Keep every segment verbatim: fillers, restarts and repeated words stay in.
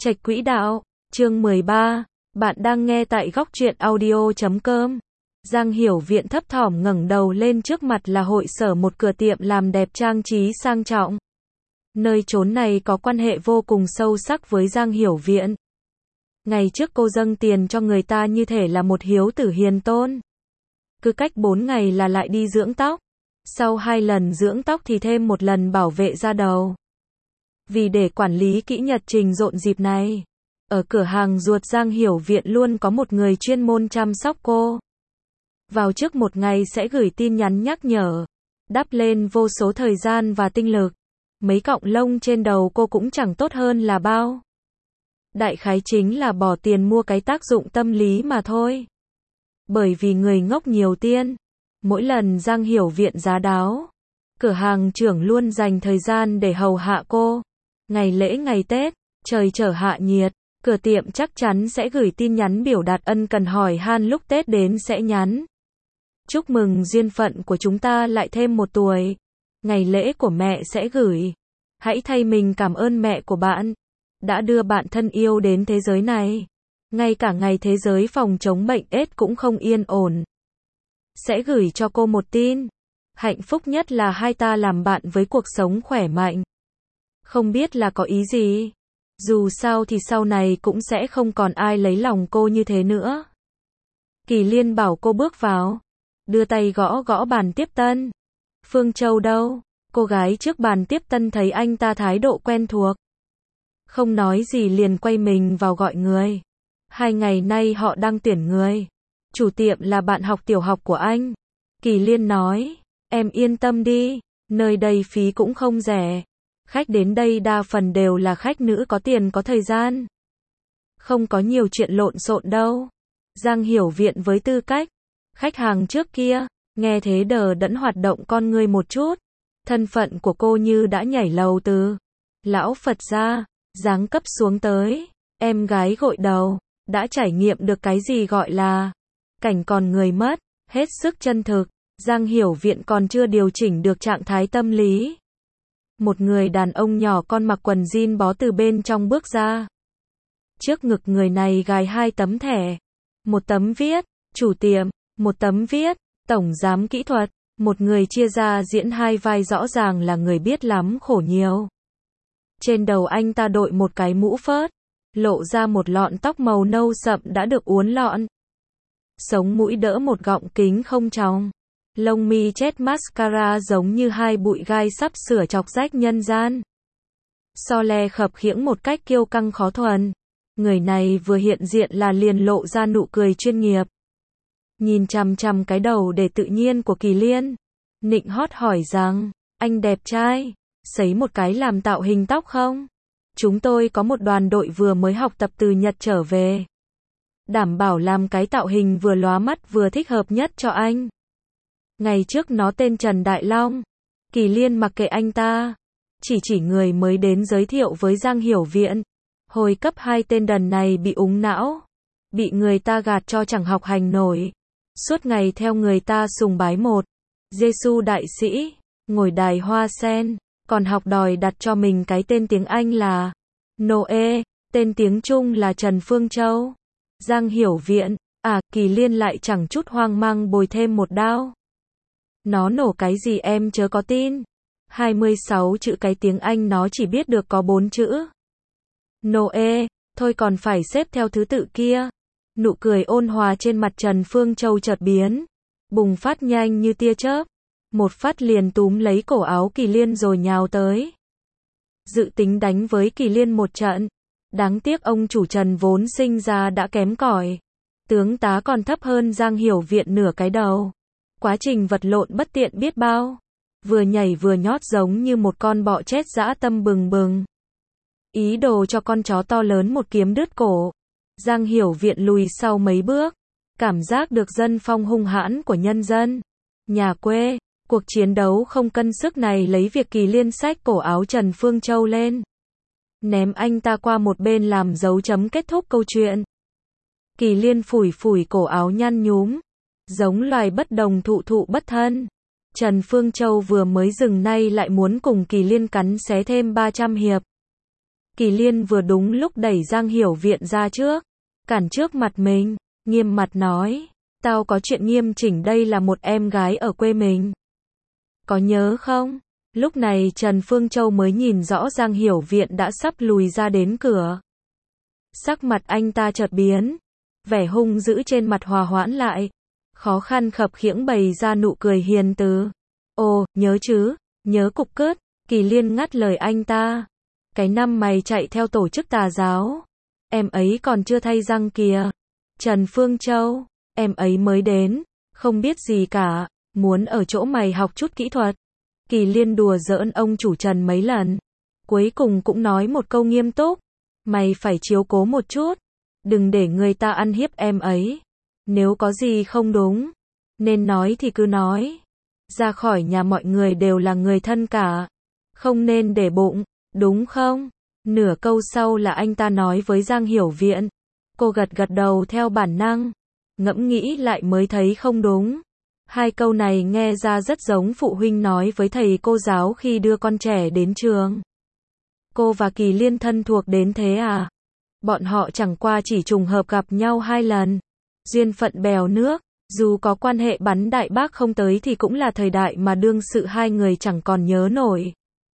Trạch Quỹ Đạo, chương mười ba, bạn đang nghe tại góc truyện audio chấm com. Giang Hiểu Viện thấp thỏm ngẩng đầu lên, trước mặt là hội sở, một cửa tiệm làm đẹp trang trí sang trọng. Nơi trốn này có quan hệ vô cùng sâu sắc với Giang Hiểu Viện. Ngày trước cô dâng tiền cho người ta như thể là một hiếu tử hiền tôn. Cứ cách bốn ngày là lại đi dưỡng tóc. Sau hai lần dưỡng tóc thì thêm một lần bảo vệ da đầu. Vì để quản lý kỹ nhật trình rộn dịp này, ở cửa hàng ruột Giang Hiểu Viện luôn có một người chuyên môn chăm sóc cô. Vào trước một ngày sẽ gửi tin nhắn nhắc nhở, đắp lên vô số thời gian và tinh lực. Mấy cọng lông trên đầu cô cũng chẳng tốt hơn là bao. Đại khái chính là bỏ tiền mua cái tác dụng tâm lý mà thôi. Bởi vì người ngốc nhiều tiền, mỗi lần Giang Hiểu Viện giá đáo, cửa hàng trưởng luôn dành thời gian để hầu hạ cô. Ngày lễ ngày Tết, trời trở hạ nhiệt, cửa tiệm chắc chắn sẽ gửi tin nhắn biểu đạt ân cần, hỏi han lúc Tết đến sẽ nhắn. Chúc mừng duyên phận của chúng ta lại thêm một tuổi. Ngày lễ của mẹ sẽ gửi. Hãy thay mình cảm ơn mẹ của bạn, đã đưa bạn thân yêu đến thế giới này. Ngay cả ngày thế giới phòng chống bệnh AIDS cũng không yên ổn. Sẽ gửi cho cô một tin. Hạnh phúc nhất là hai ta làm bạn với cuộc sống khỏe mạnh. Không biết là có ý gì. Dù sao thì sau này cũng sẽ không còn ai lấy lòng cô như thế nữa. Kỳ Liên bảo cô bước vào, đưa tay gõ gõ bàn tiếp tân. Phương Châu đâu? Cô gái trước bàn tiếp tân thấy anh ta thái độ quen thuộc, không nói gì liền quay mình vào gọi người. Hai ngày nay họ đang tuyển người. Chủ tiệm là bạn học tiểu học của anh. Kỳ Liên nói, em yên tâm đi, nơi đây phí cũng không rẻ. Khách đến đây đa phần đều là khách nữ có tiền có thời gian. Không có nhiều chuyện lộn xộn đâu. Giang Hiểu Viện với tư cách khách hàng trước kia, nghe thế đờ đẫn hoạt động con người một chút. Thân phận của cô như đã nhảy lầu từ lão Phật gia, giáng cấp xuống tới em gái gội đầu, đã trải nghiệm được cái gì gọi là cảnh còn người mất, hết sức chân thực. Giang Hiểu Viện còn chưa điều chỉnh được trạng thái tâm lý. Một người đàn ông nhỏ con mặc quần jean bó từ bên trong bước ra. Trước ngực người này gài hai tấm thẻ. Một tấm viết chủ tiệm, một tấm viết tổng giám kỹ thuật. Một người chia ra diễn hai vai, rõ ràng là người biết lắm khổ nhiều. Trên đầu anh ta đội một cái mũ phớt, lộ ra một lọn tóc màu nâu sậm đã được uốn lọn. Sống mũi đỡ một gọng kính không tròng. Lông mi chét mascara giống như hai bụi gai sắp sửa chọc rách nhân gian. So le khập khiễng một cách kiêu căng khó thuần. Người này vừa hiện diện là liền lộ ra nụ cười chuyên nghiệp. Nhìn chằm chằm cái đầu để tự nhiên của Kỳ Liên, nịnh hót hỏi rằng, anh đẹp trai, sấy một cái làm tạo hình tóc không? Chúng tôi có một đoàn đội vừa mới học tập từ Nhật trở về. Đảm bảo làm cái tạo hình vừa lóa mắt vừa thích hợp nhất cho anh. Ngày trước nó tên Trần Đại Long. Kỳ Liên mặc kệ anh ta, chỉ chỉ người mới đến giới thiệu với Giang Hiểu Viện. Hồi cấp hai tên đần này bị úng não, bị người ta gạt cho chẳng học hành nổi. Suốt ngày theo người ta sùng bái một Giê-xu đại sĩ, ngồi đài hoa sen, còn học đòi đặt cho mình cái tên tiếng Anh là Noe, tên tiếng Trung là Trần Phương Châu. Giang Hiểu Viện, à, Kỳ Liên lại chẳng chút hoang mang bồi thêm một đao. Nó nổ cái gì em chớ có tin. hai mươi sáu chữ cái tiếng Anh nó chỉ biết được có bốn chữ. Noe, thôi còn phải xếp theo thứ tự kia. Nụ cười ôn hòa trên mặt Trần Phương Châu chợt biến, bùng phát nhanh như tia chớp. Một phát liền túm lấy cổ áo Kỳ Liên rồi nhào tới. Dự tính đánh với Kỳ Liên một trận. Đáng tiếc ông chủ Trần vốn sinh ra đã kém cỏi. Tướng tá còn thấp hơn Giang Hiểu Viện nửa cái đầu. Quá trình vật lộn bất tiện biết bao. Vừa nhảy vừa nhót giống như một con bọ chết dã tâm bừng bừng. Ý đồ cho con chó to lớn một kiếm đứt cổ. Giang Hiểu Viện lùi sau mấy bước. Cảm giác được dân phong hung hãn của nhân dân nhà quê. Cuộc chiến đấu không cân sức này lấy việc Kỳ Liên xách cổ áo Trần Phương Châu lên, ném anh ta qua một bên làm dấu chấm kết thúc câu chuyện. Kỳ Liên phủi phủi cổ áo nhăn nhúm, giống loài bất đồng thụ thụ bất thân. Trần Phương Châu vừa mới dừng nay lại muốn cùng Kỳ Liên cắn xé thêm ba trăm hiệp. Kỳ Liên vừa đúng lúc đẩy Giang Hiểu Viện ra trước, cản trước mặt mình, nghiêm mặt nói, tao có chuyện nghiêm chỉnh, đây là một em gái ở quê mình. Có nhớ không? Lúc này Trần Phương Châu mới nhìn rõ Giang Hiểu Viện đã sắp lùi ra đến cửa. Sắc mặt anh ta chợt biến, vẻ hung dữ trên mặt hòa hoãn lại, khó khăn khập khiễng bày ra nụ cười hiền từ. Ồ, nhớ chứ, nhớ cục cớt. Kỳ Liên ngắt lời anh ta. Cái năm mày chạy theo tổ chức tà giáo, em ấy còn chưa thay răng kìa. Trần Phương Châu, em ấy mới đến, không biết gì cả, muốn ở chỗ mày học chút kỹ thuật. Kỳ Liên đùa giỡn ông chủ Trần mấy lần, cuối cùng cũng nói một câu nghiêm túc, mày phải chiếu cố một chút, đừng để người ta ăn hiếp em ấy. Nếu có gì không đúng, nên nói thì cứ nói. Ra khỏi nhà mọi người đều là người thân cả, không nên để bụng, đúng không? Nửa câu sau là anh ta nói với Giang Hiểu Viện. Cô gật gật đầu theo bản năng, ngẫm nghĩ lại mới thấy không đúng. Hai câu này nghe ra rất giống phụ huynh nói với thầy cô giáo khi đưa con trẻ đến trường. Cô và Kỳ Liên thân thuộc đến thế à? Bọn họ chẳng qua chỉ trùng hợp gặp nhau hai lần. Duyên phận bèo nước, dù có quan hệ bắn đại bác không tới thì cũng là thời đại mà đương sự hai người chẳng còn nhớ nổi.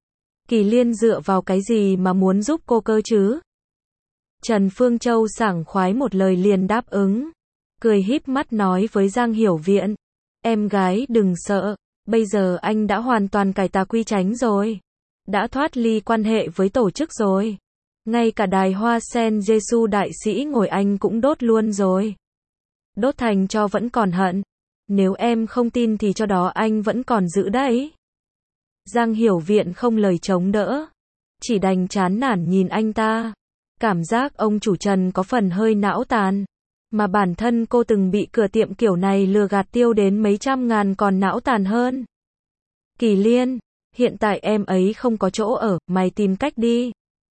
Kỳ Liên dựa vào cái gì mà muốn giúp cô cơ chứ? Trần Phương Châu sảng khoái một lời liền đáp ứng, cười híp mắt nói với Giang Hiểu Viện, em gái đừng sợ, bây giờ anh đã hoàn toàn cải tà quy chánh rồi, đã thoát ly quan hệ với tổ chức rồi, ngay cả đài hoa sen Giêsu đại sĩ ngồi anh cũng đốt luôn rồi. Đốt thành cho vẫn còn hận, nếu em không tin thì cho đó anh vẫn còn giữ đấy. Giang Hiểu Viện không lời chống đỡ, chỉ đành chán nản nhìn anh ta. Cảm giác ông chủ Trần có phần hơi não tàn, mà bản thân cô từng bị cửa tiệm kiểu này lừa gạt tiêu đến mấy trăm ngàn còn não tàn hơn. Kỳ Liên, hiện tại em ấy không có chỗ ở, mày tìm cách đi.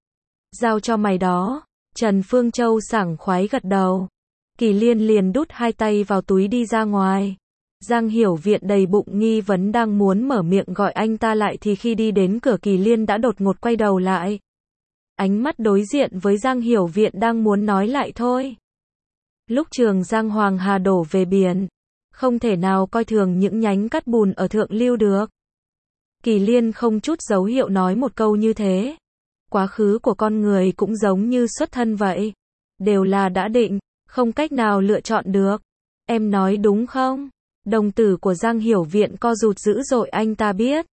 Giao cho mày đó. Trần Phương Châu sảng khoái gật đầu. Kỳ Liên liền đút hai tay vào túi đi ra ngoài. Giang Hiểu Viện đầy bụng nghi vấn đang muốn mở miệng gọi anh ta lại thì khi đi đến cửa Kỳ Liên đã đột ngột quay đầu lại. Ánh mắt đối diện với Giang Hiểu Viện đang muốn nói lại thôi. Lúc trường Giang Hoàng Hà đổ về biển, không thể nào coi thường những nhánh cát bùn ở thượng lưu được. Kỳ Liên không chút dấu hiệu nói một câu như thế. Quá khứ của con người cũng giống như xuất thân vậy, đều là đã định, không cách nào lựa chọn được. Em nói đúng không? Đồng tử của Giang Hiểu Viện co rụt dữ dội, anh ta biết.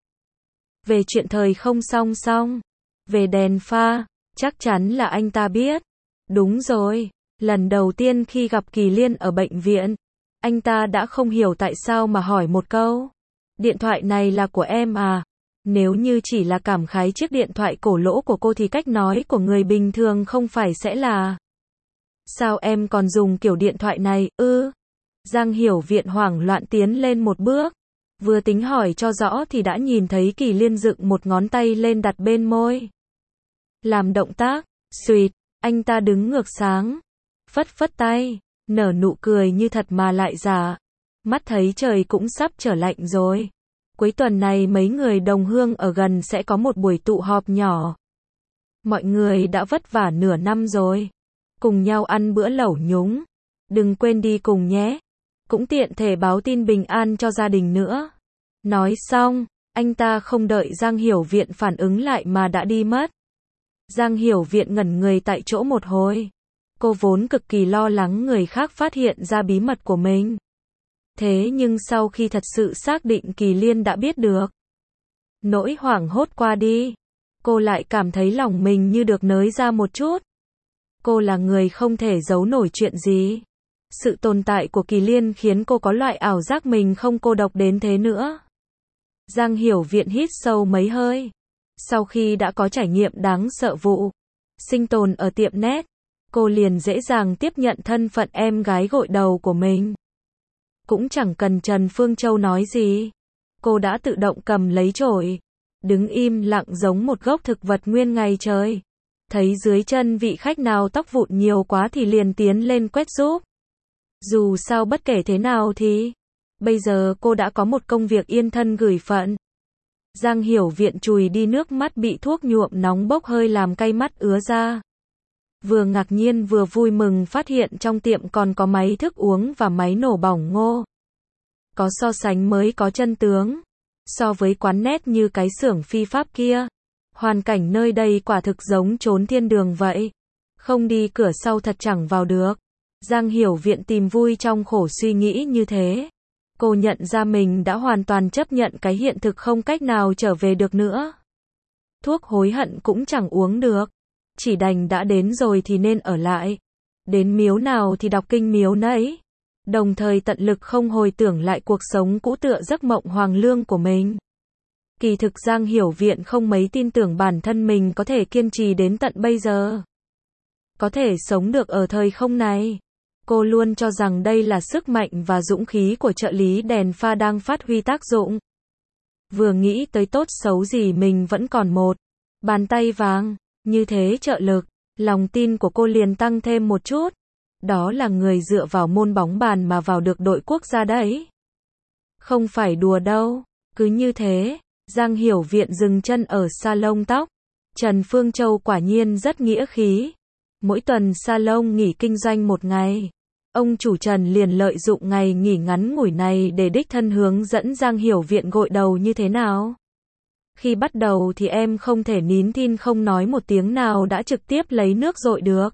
Về chuyện thời không song song, về đèn pha, chắc chắn là anh ta biết. Đúng rồi, lần đầu tiên khi gặp Kỳ Liên ở bệnh viện, anh ta đã không hiểu tại sao mà hỏi một câu. Điện thoại này là của em à? Nếu như chỉ là cảm khái chiếc điện thoại cổ lỗ của cô thì cách nói của người bình thường không phải sẽ là sao em còn dùng kiểu điện thoại này, ư? Giang Hiểu Viện hoảng loạn tiến lên một bước, vừa tính hỏi cho rõ thì đã nhìn thấy Kỳ Liên dựng một ngón tay lên đặt bên môi. Làm động tác, xuỵt, anh ta đứng ngược sáng, phất phất tay, nở nụ cười như thật mà lại giả. Mắt thấy trời cũng sắp trở lạnh rồi. Cuối tuần này mấy người đồng hương ở gần sẽ có một buổi tụ họp nhỏ. Mọi người đã vất vả nửa năm rồi. Cùng nhau ăn bữa lẩu nhúng. Đừng quên đi cùng nhé. Cũng tiện thể báo tin bình an cho gia đình nữa. Nói xong, anh ta không đợi Giang Hiểu Viện phản ứng lại mà đã đi mất. Giang Hiểu Viện ngẩn người tại chỗ một hồi. Cô vốn cực kỳ lo lắng người khác phát hiện ra bí mật của mình. Thế nhưng sau khi thật sự xác định Kỳ Liên đã biết được, nỗi hoảng hốt qua đi, cô lại cảm thấy lòng mình như được nới ra một chút. Cô là người không thể giấu nổi chuyện gì. Sự tồn tại của Kỳ Liên khiến cô có loại ảo giác mình không cô độc đến thế nữa. Giang Hiểu Viện hít sâu mấy hơi. Sau khi đã có trải nghiệm đáng sợ vụ sinh tồn ở tiệm net, cô liền dễ dàng tiếp nhận thân phận em gái gội đầu của mình. Cũng chẳng cần Trần Phương Châu nói gì. Cô đã tự động cầm lấy chổi, đứng im lặng giống một gốc thực vật nguyên ngày trời. Thấy dưới chân vị khách nào tóc vụn nhiều quá thì liền tiến lên quét giúp. Dù sao bất kể thế nào thì, bây giờ cô đã có một công việc yên thân gửi phận. Giang Hiểu Viện chùi đi nước mắt bị thuốc nhuộm nóng bốc hơi làm cay mắt ứa ra. Vừa ngạc nhiên vừa vui mừng phát hiện trong tiệm còn có máy thức uống và máy nổ bỏng ngô. Có so sánh mới có chân tướng. So với quán nét như cái xưởng phi pháp kia, hoàn cảnh nơi đây quả thực giống chốn thiên đường vậy. Không đi cửa sau thật chẳng vào được. Giang Hiểu Viện tìm vui trong khổ suy nghĩ như thế. Cô nhận ra mình đã hoàn toàn chấp nhận cái hiện thực không cách nào trở về được nữa. Thuốc hối hận cũng chẳng uống được. Chỉ đành đã đến rồi thì nên ở lại. Đến miếu nào thì đọc kinh miếu nấy. Đồng thời tận lực không hồi tưởng lại cuộc sống cũ tựa giấc mộng hoàng lương của mình. Kỳ thực Giang Hiểu Viện không mấy tin tưởng bản thân mình có thể kiên trì đến tận bây giờ. Có thể sống được ở thời không này. Cô luôn cho rằng đây là sức mạnh và dũng khí của trợ lý đèn pha đang phát huy tác dụng. Vừa nghĩ tới tốt xấu gì mình vẫn còn một bàn tay vàng, như thế trợ lực, lòng tin của cô liền tăng thêm một chút. Đó là người dựa vào môn bóng bàn mà vào được đội quốc gia đấy. Không phải đùa đâu. Cứ như thế, Giang Hiểu Viện dừng chân ở salon tóc. Trần Phương Châu quả nhiên rất nghĩa khí. Mỗi tuần salon nghỉ kinh doanh một ngày. Ông chủ Trần liền lợi dụng ngày nghỉ ngắn ngủi này để đích thân hướng dẫn Giang Hiểu Viện gội đầu như thế nào. Khi bắt đầu thì em không thể nín thinh không nói một tiếng nào đã trực tiếp lấy nước dội được.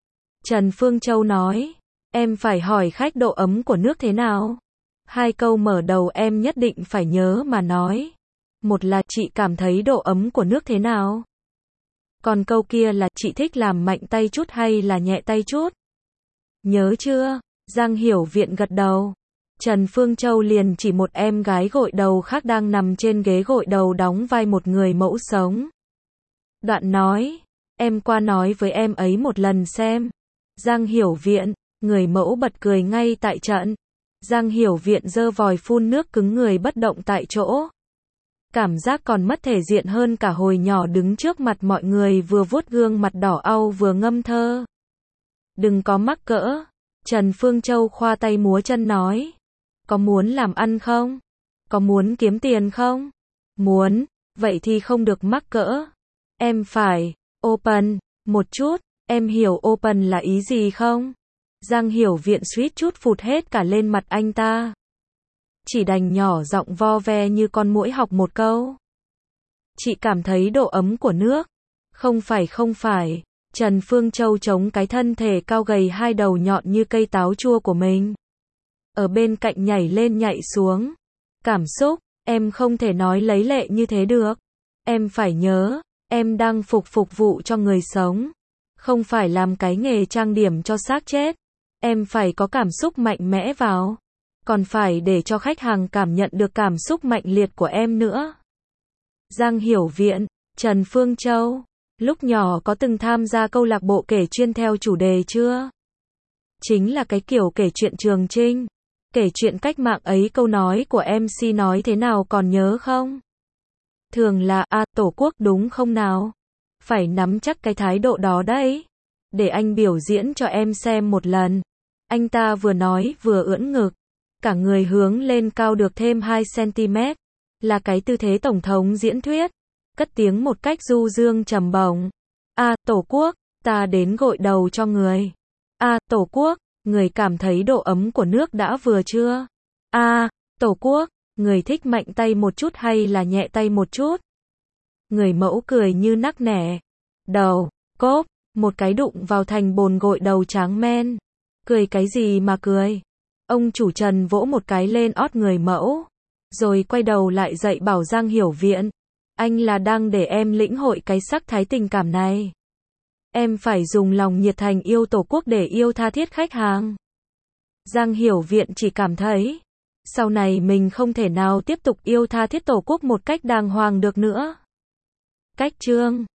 Trần Phương Châu nói, em phải hỏi khách độ ấm của nước thế nào. Hai câu mở đầu em nhất định phải nhớ mà nói. Một là chị cảm thấy độ ấm của nước thế nào. Còn câu kia là chị thích làm mạnh tay chút hay là nhẹ tay chút. Nhớ chưa? Giang Hiểu Viện gật đầu. Trần Phương Châu liền chỉ một em gái gội đầu khác đang nằm trên ghế gội đầu đóng vai một người mẫu sống. Đoạn nói, em qua nói với em ấy một lần xem. Giang Hiểu Viện, người mẫu bật cười ngay tại trận. Giang Hiểu Viện giơ vòi phun nước cứng người bất động tại chỗ. Cảm giác còn mất thể diện hơn cả hồi nhỏ đứng trước mặt mọi người vừa vuốt gương mặt đỏ au vừa ngâm thơ. Đừng có mắc cỡ. Trần Phương Châu khoa tay múa chân nói. Có muốn làm ăn không? Có muốn kiếm tiền không? Muốn, vậy thì không được mắc cỡ. Em phải open một chút, em hiểu open là ý gì không? Giang Hiểu Viện suýt chút phụt hết cả lên mặt anh ta. Chỉ đành nhỏ giọng vo ve như con muỗi học một câu. Chị cảm thấy độ ấm của nước. Không phải không phải. Trần Phương Châu chống cái thân thể cao gầy hai đầu nhọn như cây táo chua của mình. Ở bên cạnh nhảy lên nhảy xuống. Cảm xúc, em không thể nói lấy lệ như thế được. Em phải nhớ, em đang phục phục vụ cho người sống. Không phải làm cái nghề trang điểm cho xác chết. Em phải có cảm xúc mạnh mẽ vào. Còn phải để cho khách hàng cảm nhận được cảm xúc mạnh liệt của em nữa. Giang Hiểu Viện, Trần Phương Châu, lúc nhỏ có từng tham gia câu lạc bộ kể chuyên theo chủ đề chưa? Chính là cái kiểu kể chuyện Trường Chinh. Kể chuyện cách mạng ấy câu nói của em xê nói thế nào còn nhớ không? Thường là, à, Tổ quốc đúng không nào? Phải nắm chắc cái thái độ đó đấy. Để anh biểu diễn cho em xem một lần. Anh ta vừa nói vừa ưỡn ngực. Cả người hướng lên cao được thêm hai xăng-ti-mét. Là cái tư thế tổng thống diễn thuyết. Cất tiếng một cách du dương trầm bổng. À, Tổ quốc, ta đến gội đầu cho người. À, Tổ quốc, người cảm thấy độ ấm của nước đã vừa chưa? À, Tổ quốc, người thích mạnh tay một chút hay là nhẹ tay một chút? Người mẫu cười như nắc nẻ. Đầu, cốp, một cái đụng vào thành bồn gội đầu tráng men. Cười cái gì mà cười? Ông chủ Trần vỗ một cái lên ót người mẫu. Rồi quay đầu lại dạy bảo Giang Hiểu Viện. Anh là đang để em lĩnh hội cái sắc thái tình cảm này. Em phải dùng lòng nhiệt thành yêu Tổ quốc để yêu tha thiết khách hàng. Giang Hiểu Viện chỉ cảm thấy, sau này mình không thể nào tiếp tục yêu tha thiết Tổ quốc một cách đàng hoàng được nữa. Cách chương